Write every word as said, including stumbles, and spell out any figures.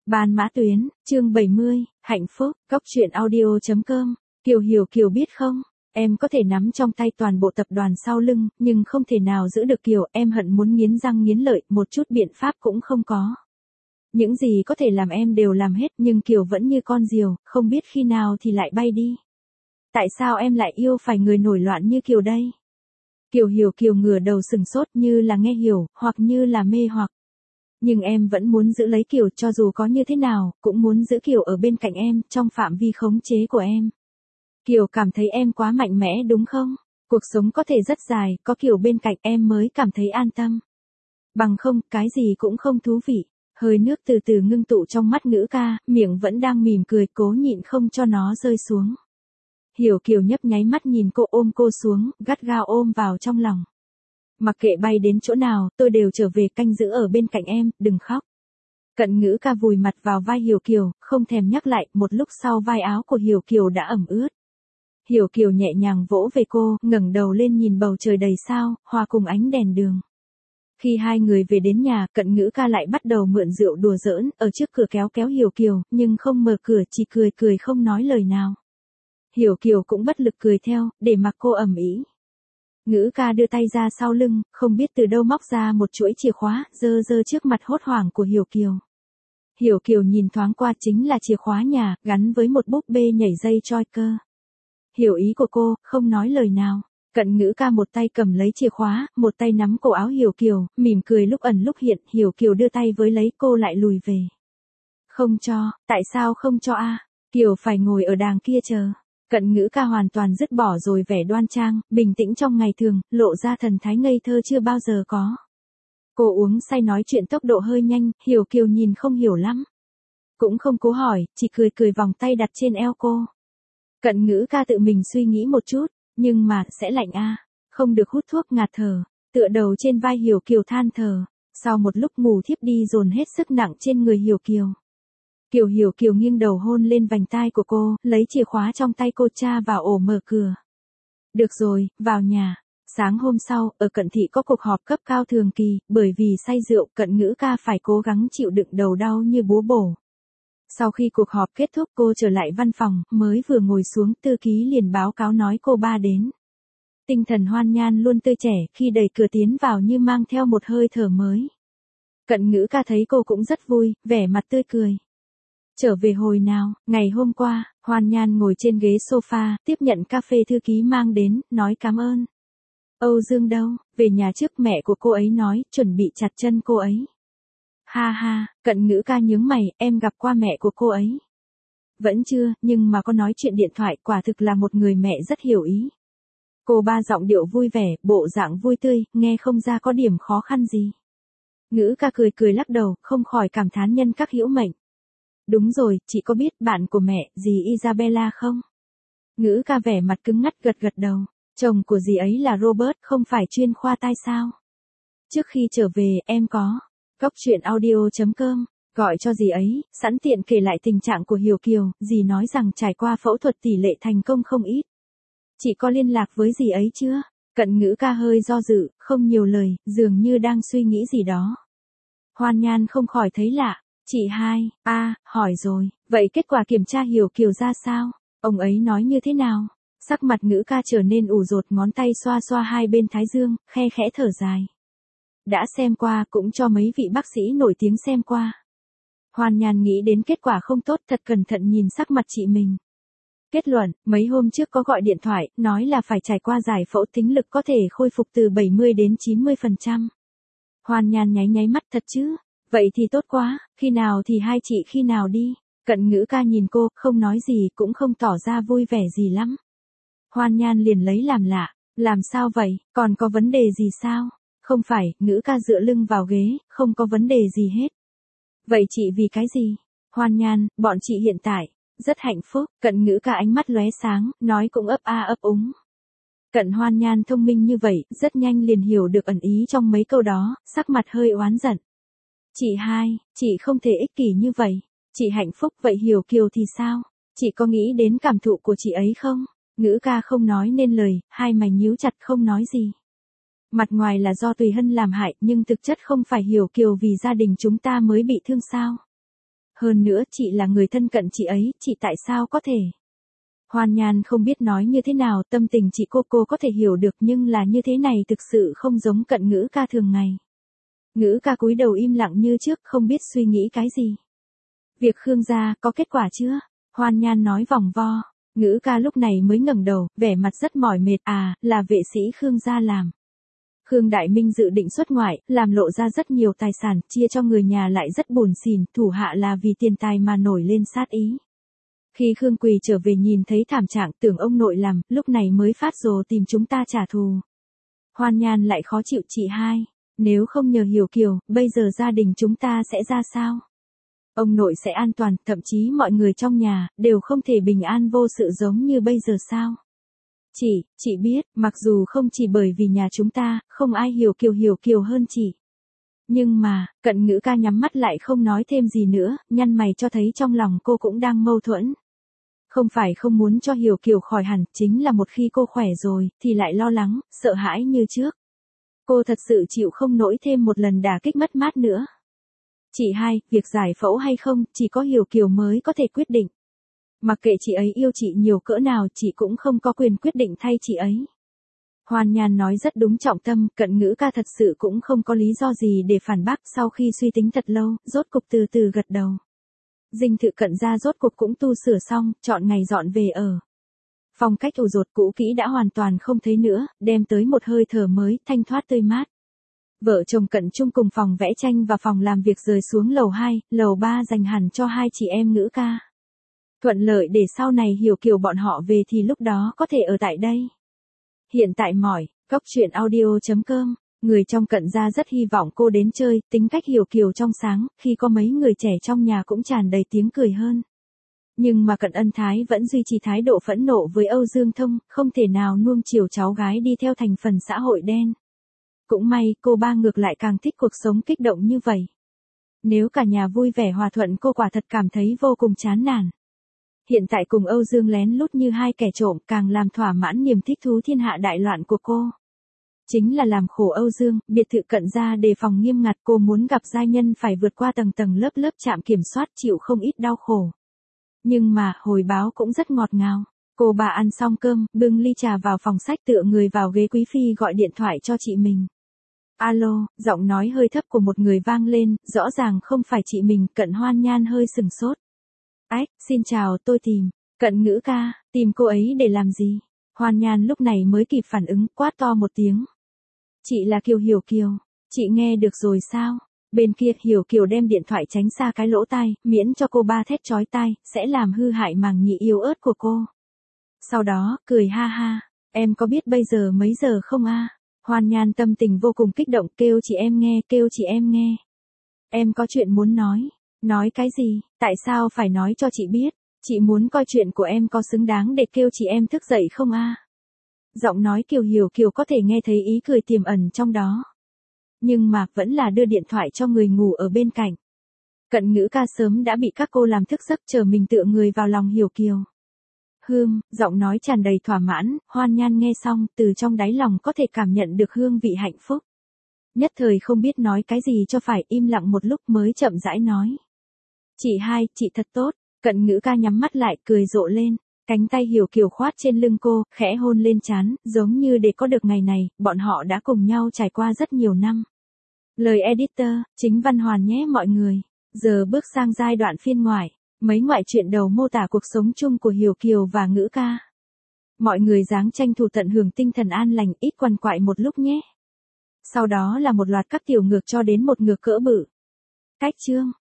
Ban Mã Tuyến, chương bảy mươi, hạnh phúc, góc truyện audio chấm com. Kiều Hiểu Kiều biết không, em có thể nắm trong tay toàn bộ tập đoàn sau lưng, nhưng không thể nào giữ được Kiều, em hận muốn nghiến răng nghiến lợi, một chút biện pháp cũng không có. Những gì có thể làm em đều làm hết, nhưng Kiều vẫn như con diều, không biết khi nào thì lại bay đi. Tại sao em lại yêu phải người nổi loạn như Kiều đây? Kiều Hiểu Kiều ngửa đầu sừng sốt như là nghe hiểu, hoặc như là mê hoặc. Nhưng em vẫn muốn giữ lấy Kiều, cho dù có như thế nào, cũng muốn giữ Kiều ở bên cạnh em, trong phạm vi khống chế của em. Kiều cảm thấy em quá mạnh mẽ đúng không? Cuộc sống có thể rất dài, có Kiều bên cạnh em mới cảm thấy an tâm. Bằng không, cái gì cũng không thú vị. Hơi nước từ từ ngưng tụ trong mắt Ngữ Ca, miệng vẫn đang mỉm cười, cố nhịn không cho nó rơi xuống. Hiểu Kiều nhấp nháy mắt nhìn cô, ôm cô xuống, gắt gao ôm vào trong lòng. Mặc kệ bay đến chỗ nào, tôi đều trở về canh giữ ở bên cạnh em, đừng khóc. Cận Ngữ Ca vùi mặt vào vai Hiểu Kiều, không thèm nhắc lại, một lúc sau vai áo của Hiểu Kiều đã ẩm ướt. Hiểu Kiều nhẹ nhàng vỗ về cô, ngẩng đầu lên nhìn bầu trời đầy sao, hòa cùng ánh đèn đường. Khi hai người về đến nhà, Cận Ngữ Ca lại bắt đầu mượn rượu đùa giỡn, ở trước cửa kéo kéo Hiểu Kiều, nhưng không mở cửa, chỉ cười cười không nói lời nào. Hiểu Kiều cũng bất lực cười theo, để mặc cô ầm ĩ. Ngữ Ca đưa tay ra sau lưng, không biết từ đâu móc ra một chuỗi chìa khóa, giơ giơ trước mặt hốt hoảng của Hiểu Kiều. Hiểu Kiều nhìn thoáng qua, chính là chìa khóa nhà, gắn với một búp bê nhảy dây choi cơ. Hiểu ý của cô, không nói lời nào. Cận Ngữ Ca một tay cầm lấy chìa khóa, một tay nắm cổ áo Hiểu Kiều, mỉm cười lúc ẩn lúc hiện. Hiểu Kiều đưa tay với lấy, cô lại lùi về. Không cho, tại sao không cho a? Kiều phải ngồi ở đàng kia chờ. Cận Ngữ Ca hoàn toàn dứt bỏ rồi vẻ đoan trang, bình tĩnh trong ngày thường, lộ ra thần thái ngây thơ chưa bao giờ có. Cô uống say nói chuyện tốc độ hơi nhanh, Hiểu Kiều nhìn không hiểu lắm. Cũng không cố hỏi, chỉ cười cười vòng tay đặt trên eo cô. Cận Ngữ Ca tự mình suy nghĩ một chút, nhưng mà, sẽ lạnh a, không được hút thuốc ngạt thở, tựa đầu trên vai Hiểu Kiều than thở, sau một lúc ngủ thiếp đi dồn hết sức nặng trên người Hiểu Kiều. Kiều Hiểu Kiều nghiêng đầu hôn lên vành tai của cô, lấy chìa khóa trong tay cô tra vào ổ mở cửa. Được rồi, vào nhà. Sáng hôm sau, ở Cận Thị có cuộc họp cấp cao thường kỳ, bởi vì say rượu, Cận Ngữ Ca phải cố gắng chịu đựng đầu đau như búa bổ. Sau khi cuộc họp kết thúc, cô trở lại văn phòng, mới vừa ngồi xuống, thư ký liền báo cáo nói cô ba đến. Tinh thần Hoan Nhan luôn tươi trẻ, khi đẩy cửa tiến vào như mang theo một hơi thở mới. Cận Ngữ Ca thấy cô cũng rất vui, vẻ mặt tươi cười. Trở về hồi nào, ngày hôm qua, Hoan Nhan ngồi trên ghế sofa, tiếp nhận cà phê thư ký mang đến, nói cảm ơn. Âu Dương đâu, về nhà trước, mẹ của cô ấy nói, chuẩn bị chặt chân cô ấy. Ha ha, Cận Ngữ Ca nhướng mày, em gặp qua mẹ của cô ấy. Vẫn chưa, nhưng mà có nói chuyện điện thoại, quả thực là một người mẹ rất hiểu ý. Cô ba giọng điệu vui vẻ, bộ dạng vui tươi, nghe không ra có điểm khó khăn gì. Ngữ Ca cười cười lắc đầu, không khỏi cảm thán nhân các hữu mệnh. Đúng rồi, chị có biết bạn của mẹ, dì Isabella không? Ngữ Ca vẻ mặt cứng ngắt gật gật đầu. Chồng của dì ấy là Robert, không phải chuyên khoa tai sao? Trước khi trở về, em có. Góc truyện audio chấm com, gọi cho dì ấy, sẵn tiện kể lại tình trạng của Hiểu Kiều, dì nói rằng trải qua phẫu thuật tỷ lệ thành công không ít. Chị có liên lạc với dì ấy chưa? Cận Ngữ Ca hơi do dự, không nhiều lời, dường như đang suy nghĩ gì đó. Hoan Nhan không khỏi thấy lạ. Chị hai, a, à, hỏi rồi, vậy kết quả kiểm tra Hiểu Kiều ra sao? Ông ấy nói như thế nào? Sắc mặt Ngữ Ca trở nên ủ rột, ngón tay xoa xoa hai bên thái dương, khe khẽ thở dài. Đã xem qua, cũng cho mấy vị bác sĩ nổi tiếng xem qua. Hoan Nhan nghĩ đến kết quả không tốt, thật cẩn thận nhìn sắc mặt chị mình. Kết luận, mấy hôm trước có gọi điện thoại, nói là phải trải qua giải phẫu, thính lực có thể khôi phục từ bảy mươi đến chín mươi phần trăm. Hoan Nhan nháy nháy mắt, thật chứ? Vậy thì tốt quá, khi nào thì hai chị khi nào đi? Cận Ngữ Ca nhìn cô, không nói gì, cũng không tỏ ra vui vẻ gì lắm. Hoan Nhan liền lấy làm lạ, làm sao vậy, còn có vấn đề gì sao? Không phải, Ngữ Ca dựa lưng vào ghế, không có vấn đề gì hết. Vậy chị vì cái gì? Hoan Nhan, bọn chị hiện tại, rất hạnh phúc. Cận Ngữ Ca ánh mắt lóe sáng, nói cũng ấp a ấp úng. Cận Hoan Nhan thông minh như vậy, rất nhanh liền hiểu được ẩn ý trong mấy câu đó, sắc mặt hơi oán giận. Chị hai, chị không thể ích kỷ như vậy. Chị hạnh phúc, vậy Hiểu Kiều thì sao? Chị có nghĩ đến cảm thụ của chị ấy không? Ngữ Ca không nói nên lời, hai mày nhíu chặt không nói gì. Mặt ngoài là do Tùy Hân làm hại, nhưng thực chất không phải Hiểu Kiều vì gia đình chúng ta mới bị thương sao? Hơn nữa chị là người thân cận chị ấy, chị tại sao có thể? Hoan Nhan không biết nói như thế nào, tâm tình chị cô cô có thể hiểu được nhưng là như thế này thực sự không giống Cận Ngữ ca thường ngày. Ngữ ca cúi đầu im lặng như trước, không biết suy nghĩ cái gì. Việc Khương gia có kết quả chưa? Hoan Nhan nói vòng vo. Ngữ ca lúc này mới ngẩng đầu, vẻ mặt rất mỏi mệt. À, là vệ sĩ Khương gia làm. Khương Đại Minh dự định xuất ngoại, làm lộ ra rất nhiều tài sản, chia cho người nhà lại rất buồn xỉn, thủ hạ là vì tiền tài mà nổi lên sát ý. Khi Khương Quỳ trở về nhìn thấy thảm trạng, tưởng ông nội làm, lúc này mới phát rồ tìm chúng ta trả thù. Hoan Nhan lại khó chịu. Chị hai, nếu không nhờ Hiểu Kiều, bây giờ gia đình chúng ta sẽ ra sao? Ông nội sẽ an toàn, thậm chí mọi người trong nhà, đều không thể bình an vô sự giống như bây giờ sao? Chị, chị biết, mặc dù không chỉ bởi vì nhà chúng ta, không ai hiểu Kiều hiểu Kiều hơn chị. Nhưng mà, Cận Ngữ ca nhắm mắt lại không nói thêm gì nữa, nhăn mày cho thấy trong lòng cô cũng đang mâu thuẫn. Không phải không muốn cho Hiểu Kiều khỏi hẳn, chính là một khi cô khỏe rồi, thì lại lo lắng, sợ hãi như trước. Cô thật sự chịu không nổi thêm một lần đả kích mất mát nữa. Chị hai, việc giải phẫu hay không, chỉ có Hiểu Kiều mới có thể quyết định. Mặc kệ chị ấy yêu chị nhiều cỡ nào, chị cũng không có quyền quyết định thay chị ấy. Hoan Nhan nói rất đúng trọng tâm, Cận Ngữ ca thật sự cũng không có lý do gì để phản bác. Sau khi suy tính thật lâu, rốt cục từ từ gật đầu. Dinh thự Cận gia rốt cục cũng tu sửa xong, chọn ngày dọn về ở. Phong cách ủ rột cũ kỹ đã hoàn toàn không thấy nữa, đem tới một hơi thở mới, thanh thoát tươi mát. Vợ chồng Cận chung cùng phòng vẽ tranh và phòng làm việc rời xuống lầu hai, lầu ba dành hẳn cho hai chị em Ngữ ca. Thuận lợi để sau này Hiểu Kiều bọn họ về thì lúc đó có thể ở tại đây. Hiện tại mỏi, góc truyện audio chấm com, người trong Cận gia rất hy vọng cô đến chơi, tính cách Hiểu Kiều trong sáng, khi có mấy người trẻ trong nhà cũng tràn đầy tiếng cười hơn. Nhưng mà Cận Ân Thái vẫn duy trì thái độ phẫn nộ với Âu Dương Thông, không thể nào nuông chiều cháu gái đi theo thành phần xã hội đen. Cũng may, cô ba ngược lại càng thích cuộc sống kích động như vậy. Nếu cả nhà vui vẻ hòa thuận cô quả thật cảm thấy vô cùng chán nản. Hiện tại cùng Âu Dương lén lút như hai kẻ trộm càng làm thỏa mãn niềm thích thú thiên hạ đại loạn của cô. Chính là làm khổ Âu Dương, biệt thự Cận gia đề phòng nghiêm ngặt, cô muốn gặp giai nhân phải vượt qua tầng tầng lớp lớp trạm kiểm soát, chịu không ít đau khổ. Nhưng mà, hồi báo cũng rất ngọt ngào. Cô bà ăn xong cơm, bưng ly trà vào phòng sách tựa người vào ghế quý phi gọi điện thoại cho chị mình. Alo, giọng nói hơi thấp của một người vang lên, rõ ràng không phải chị mình. Cận Hoan Nhan hơi sừng sốt. Ách, xin chào, tôi tìm. Cận Ngữ ca, tìm cô ấy để làm gì? Hoan Nhan lúc này mới kịp phản ứng, quát to một tiếng. Chị là Kiều Hiểu Kiều, chị nghe được rồi sao? Bên kia Hiểu Kiều đem điện thoại tránh xa cái lỗ tai, miễn cho cô ba thét chói tai, sẽ làm hư hại màng nhĩ yếu ớt của cô. Sau đó, cười ha ha, em có biết bây giờ mấy giờ không a? Hoan Nhan tâm tình vô cùng kích động, kêu chị em nghe, kêu chị em nghe. Em có chuyện muốn nói. Nói cái gì, tại sao phải nói cho chị biết? Chị muốn coi chuyện của em có xứng đáng để kêu chị em thức dậy không a? Giọng nói Kiều Hiểu Kiều có thể nghe thấy ý cười tiềm ẩn trong đó. Nhưng mà vẫn là đưa điện thoại cho người ngủ ở bên cạnh. Cận Ngữ ca sớm đã bị các cô làm thức giấc, chờ mình tựa người vào lòng Hiểu Kiều. Hương, giọng nói tràn đầy thỏa mãn, Hoan Nhan nghe xong, từ trong đáy lòng có thể cảm nhận được hương vị hạnh phúc. Nhất thời không biết nói cái gì cho phải, im lặng một lúc mới chậm rãi nói. Chị hai, chị thật tốt. Cận Ngữ ca nhắm mắt lại, cười rộ lên. Cánh tay Hiểu Kiều khoát trên lưng cô, khẽ hôn lên trán, giống như để có được ngày này, bọn họ đã cùng nhau trải qua rất nhiều năm. Lời editor, Chính Văn Hoàn nhé mọi người. Giờ bước sang giai đoạn phiên ngoại. Mấy ngoại truyện đầu mô tả cuộc sống chung của Hiểu Kiều và Ngữ ca. Mọi người dáng tranh thủ tận hưởng tinh thần an lành, ít quằn quại một lúc nhé. Sau đó là một loạt các tiểu ngược cho đến một ngược cỡ bự. Cách chương.